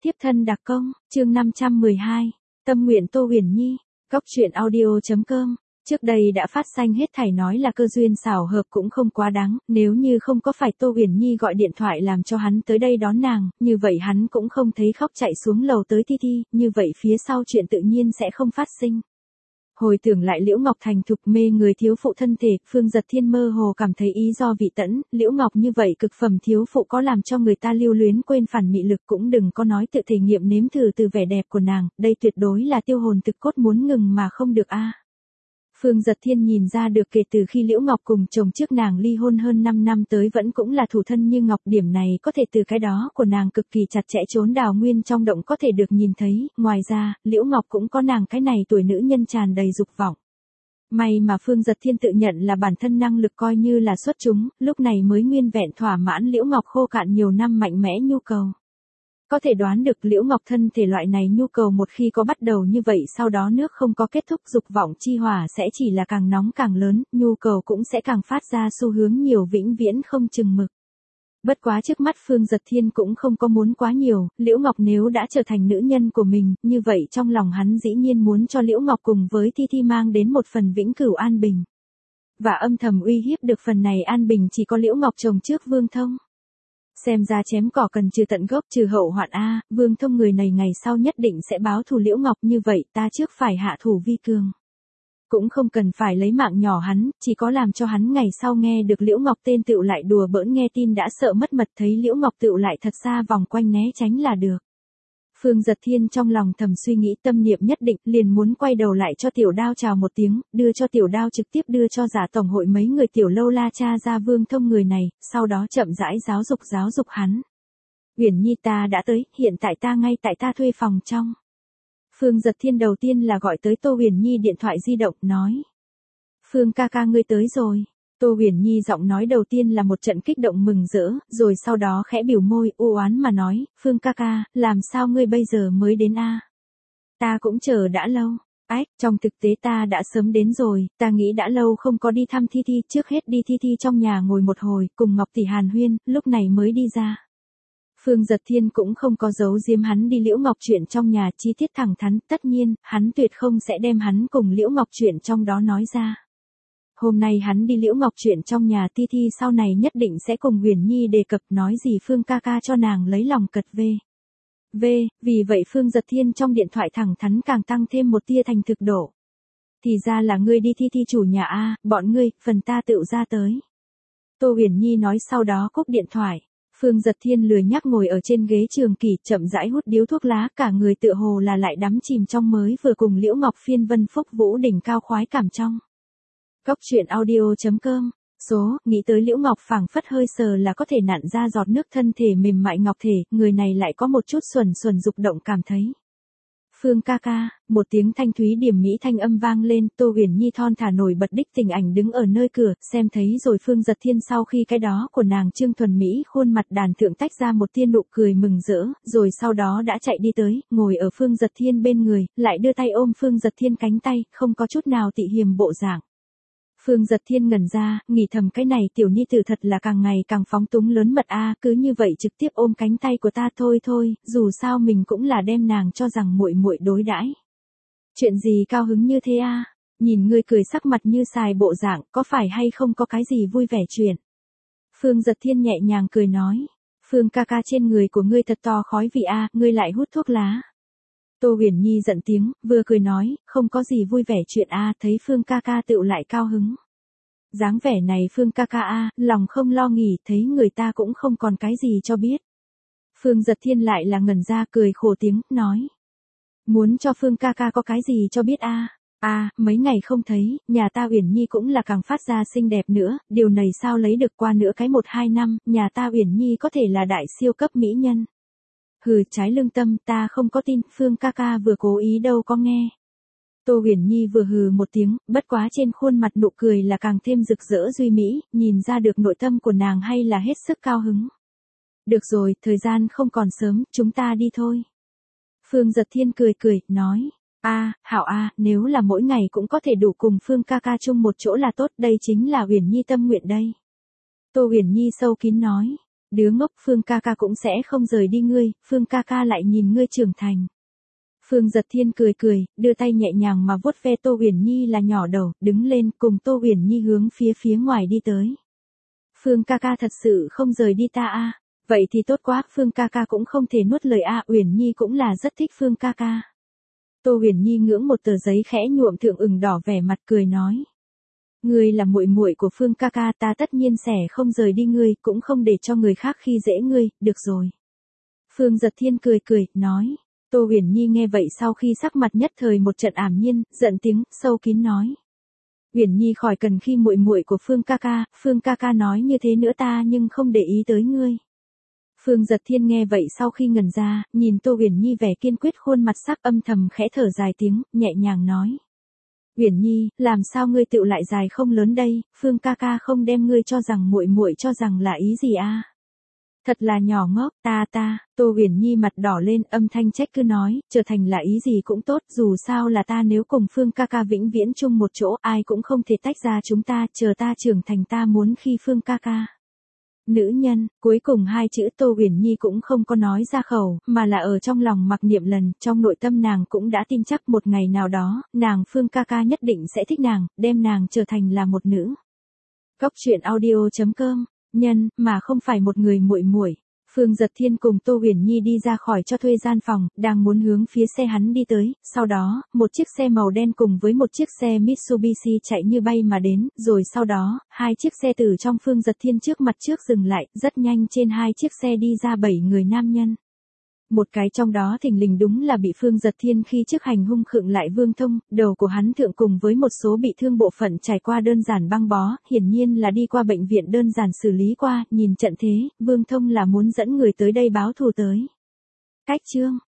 Tiếp thân đặc công, chương 512, tâm nguyện Tô Huyền Nhi, góc truyện audio.com. Trước đây đã phát sanh hết thảy nói là cơ duyên xảo hợp cũng không quá đáng, nếu như không có phải Tô Huyền Nhi gọi điện thoại làm cho hắn tới đây đón nàng, như vậy hắn cũng không thấy khóc chạy xuống lầu tới Thi Thi, như vậy phía sau chuyện tự nhiên sẽ không phát sinh. Hồi tưởng lại Liễu Ngọc thành thục mê người thiếu phụ thân thể, Phương Giật Thiên mơ hồ cảm thấy ý do vị tẫn, Liễu Ngọc như vậy cực phẩm thiếu phụ có làm cho người ta lưu luyến quên phản mị lực, cũng đừng có nói tự thể nghiệm nếm thử từ vẻ đẹp của nàng, đây tuyệt đối là tiêu hồn thực cốt muốn ngừng mà không được a. Phương Giật Thiên nhìn ra được kể từ khi Liễu Ngọc cùng chồng trước nàng ly hôn hơn 5 năm tới vẫn cũng là thủ thân như ngọc, điểm này có thể từ cái đó của nàng cực kỳ chặt chẽ trốn đào nguyên trong động có thể được nhìn thấy, ngoài ra, Liễu Ngọc cũng có nàng cái này tuổi nữ nhân tràn đầy dục vọng. May mà Phương Giật Thiên tự nhận là bản thân năng lực coi như là xuất chúng, lúc này mới nguyên vẹn thỏa mãn Liễu Ngọc khô cạn nhiều năm mạnh mẽ nhu cầu. Có thể đoán được Liễu Ngọc thân thể loại này nhu cầu một khi có bắt đầu như vậy sau đó nước không có kết thúc dục vọng chi hỏa sẽ chỉ là càng nóng càng lớn, nhu cầu cũng sẽ càng phát ra xu hướng nhiều vĩnh viễn không chừng mực. Bất quá trước mắt Phương Giật Thiên cũng không có muốn quá nhiều, Liễu Ngọc nếu đã trở thành nữ nhân của mình, như vậy trong lòng hắn dĩ nhiên muốn cho Liễu Ngọc cùng với Thi Thi mang đến một phần vĩnh cửu an bình. Và âm thầm uy hiếp được phần này an bình chỉ có Liễu Ngọc chồng trước Vương Thông. Xem ra chém cỏ cần trừ tận gốc trừ hậu hoạn a, Vương Thông người này ngày sau nhất định sẽ báo thù Liễu Ngọc, như vậy ta trước phải hạ thủ vi cường. Cũng không cần phải lấy mạng nhỏ hắn, chỉ có làm cho hắn ngày sau nghe được Liễu Ngọc tên tựu lại đùa bỡn nghe tin đã sợ mất mật, thấy Liễu Ngọc tựu lại thật xa vòng quanh né tránh là được. Phương Giật Thiên trong lòng thầm suy nghĩ tâm niệm nhất định, liền muốn quay đầu lại cho Tiểu Đao chào một tiếng, đưa cho Tiểu Đao trực tiếp đưa cho giả tổng hội mấy người Tiểu Lâu La cha ra Vương Thông người này, sau đó chậm rãi giáo dục hắn. Uyển Nhi ta đã tới, hiện tại ta ngay tại ta thuê phòng trong. Phương Giật Thiên đầu tiên là gọi tới Tô Huyền Nhi điện thoại di động, nói. Phương ca ca ngươi tới rồi. Tô Huyền Nhi giọng nói đầu tiên là một trận kích động mừng rỡ, rồi sau đó khẽ biểu môi u oán mà nói, Phương ca ca, làm sao ngươi bây giờ mới đến a? Ta cũng chờ đã lâu. Ách, trong thực tế ta đã sớm đến rồi, ta nghĩ đã lâu không có đi thăm Thi Thi, trước hết đi Thi Thi trong nhà ngồi một hồi, cùng Ngọc tỷ hàn huyên, lúc này mới đi ra. Phương Giật Thiên cũng không có giấu giếm hắn đi Liễu Ngọc chuyện trong nhà, chi tiết thẳng thắn, tất nhiên, hắn tuyệt không sẽ đem hắn cùng Liễu Ngọc chuyện trong đó nói ra. Hôm nay hắn đi Liễu Ngọc chuyện trong nhà Thi Thi sau này nhất định sẽ cùng Huyền Nhi đề cập nói gì Phương ca ca cho nàng lấy lòng cật vì vậy Phương Giật Thiên trong điện thoại thẳng thắn càng tăng thêm một tia thành thực độ. Thì ra là ngươi đi Thi Thi chủ nhà a, bọn ngươi, phần ta tự ra tới. Tô Huyền Nhi nói sau đó cúp điện thoại. Phương Giật Thiên lười nhác ngồi ở trên ghế trường kỷ chậm rãi hút điếu thuốc lá, cả người tựa hồ là lại đắm chìm trong mới vừa cùng Liễu Ngọc phiên vân phúc vũ đỉnh cao khoái cảm trong. Góc truyện audio.com. Nghĩ tới Liễu Ngọc phảng phất hơi sờ là có thể nặn ra giọt nước, thân thể mềm mại ngọc thể, người này lại có một chút xuẩn dục động cảm thấy. Phương ca ca, một tiếng thanh thúy điểm mỹ thanh âm vang lên, Tô Huyền Nhi thon thả nổi bật đích tình ảnh đứng ở nơi cửa, xem thấy rồi Phương Giật Thiên sau khi cái đó của nàng trương thuần mỹ khuôn mặt đàn thượng tách ra một tia nụ cười mừng rỡ, rồi sau đó đã chạy đi tới, ngồi ở Phương Giật Thiên bên người, lại đưa tay ôm Phương Giật Thiên cánh tay, không có chút nào tị hiềm bộ dạng. Phương Giật Thiên ngẩn ra, nghĩ thầm cái này tiểu nhi tử thật là càng ngày càng phóng túng lớn mật a, cứ như vậy trực tiếp ôm cánh tay của ta thôi, dù sao mình cũng là đem nàng cho rằng muội muội đối đãi. Chuyện gì cao hứng như thế a? Nhìn ngươi cười sắc mặt như xài bộ dạng, có phải hay không có cái gì vui vẻ chuyện? Phương Giật Thiên nhẹ nhàng cười nói, Phương ca ca trên người của ngươi thật to khói vị a, ngươi lại hút thuốc lá. Tô Huyền Nhi giận tiếng, vừa cười nói, không có gì vui vẻ chuyện a, thấy Phương ca ca tựu lại cao hứng. Dáng vẻ này Phương ca ca a, lòng không lo nghỉ, thấy người ta cũng không còn cái gì cho biết. Phương Giật Thiên lại là ngẩn ra cười khổ tiếng, nói. Muốn cho Phương ca ca có cái gì cho biết a? Mấy ngày không thấy, nhà ta Uyển Nhi cũng là càng phát ra xinh đẹp nữa, điều này sao lấy được qua nữa cái 1-2 năm, nhà ta Uyển Nhi có thể là đại siêu cấp mỹ nhân. Hừ, trái lương tâm, ta không có tin, Phương ca ca vừa cố ý đâu có nghe. Tô Huyền Nhi vừa hừ một tiếng, bất quá trên khuôn mặt nụ cười là càng thêm rực rỡ duy mỹ, nhìn ra được nội tâm của nàng hay là hết sức cao hứng. Được rồi, thời gian không còn sớm, chúng ta đi thôi. Phương Giật Thiên cười, nói. Hảo nếu là mỗi ngày cũng có thể đủ cùng Phương ca ca chung một chỗ là tốt, đây chính là Huyền Nhi tâm nguyện đây. Tô Huyền Nhi sâu kín nói. Đứa ngốc, Phương ca ca cũng sẽ không rời đi ngươi, Phương ca ca lại nhìn ngươi trưởng thành. Phương Giật Thiên cười cười, đưa tay nhẹ nhàng mà vuốt ve Tô Uyển Nhi là nhỏ đầu, đứng lên cùng Tô Uyển Nhi hướng phía ngoài đi tới. Phương ca ca thật sự không rời đi ta à? Vậy thì tốt quá, Phương ca ca cũng không thể nuốt lời à, Uyển Nhi cũng là rất thích Phương ca ca. Tô Uyển Nhi ngưỡng một tờ giấy khẽ nhuộm thượng ửng đỏ vẻ mặt cười nói. Ngươi là muội muội của Phương ca ca, ta tất nhiên sẽ không rời đi ngươi, cũng không để cho người khác khi dễ ngươi, được rồi. Phương Giật Thiên cười cười, nói. Tô Uyển Nhi nghe vậy sau khi sắc mặt nhất thời một trận ảm nhiên, giận tiếng, sâu kín nói. Uyển Nhi khỏi cần khi muội muội của Phương ca ca nói như thế nữa ta nhưng không để ý tới ngươi. Phương Giật Thiên nghe vậy sau khi ngẩn ra, nhìn Tô Uyển Nhi vẻ kiên quyết khuôn mặt sắc âm thầm khẽ thở dài tiếng, nhẹ nhàng nói. Uyển Nhi, làm sao ngươi tựu lại dài không lớn đây, Phương ca ca không đem ngươi cho rằng muội muội cho rằng là ý gì à? Thật là nhỏ ngốc, ta, Tô Uyển Nhi mặt đỏ lên, âm thanh trách cứ nói, trở thành là ý gì cũng tốt, dù sao là ta nếu cùng Phương ca ca vĩnh viễn chung một chỗ, ai cũng không thể tách ra chúng ta, chờ ta trưởng thành ta muốn khi Phương ca ca. Nữ nhân, cuối cùng hai chữ Tô Uyển Nhi cũng không có nói ra khẩu, mà là ở trong lòng mặc niệm lần, trong nội tâm nàng cũng đã tin chắc một ngày nào đó, nàng Phương ca ca nhất định sẽ thích nàng, đem nàng trở thành là một nữ. Góc truyện audio.com, nhân, mà không phải một người muội muội. Phương Giật Thiên cùng Tô Uyển Nhi đi ra khỏi cho thuê gian phòng, đang muốn hướng phía xe hắn đi tới, sau đó, một chiếc xe màu đen cùng với một chiếc xe Mitsubishi chạy như bay mà đến, rồi sau đó, hai chiếc xe từ trong Phương Giật Thiên trước mặt trước dừng lại, rất nhanh trên hai chiếc xe đi ra 7 người nam nhân. Một cái trong đó thình lình đúng là bị Phương Giật Thiên khi trước hành hung khựng lại Vương Thông, đầu của hắn thượng cùng với một số bị thương bộ phận trải qua đơn giản băng bó, hiển nhiên là đi qua bệnh viện đơn giản xử lý qua, nhìn trận thế, Vương Thông là muốn dẫn người tới đây báo thù tới. Cách chương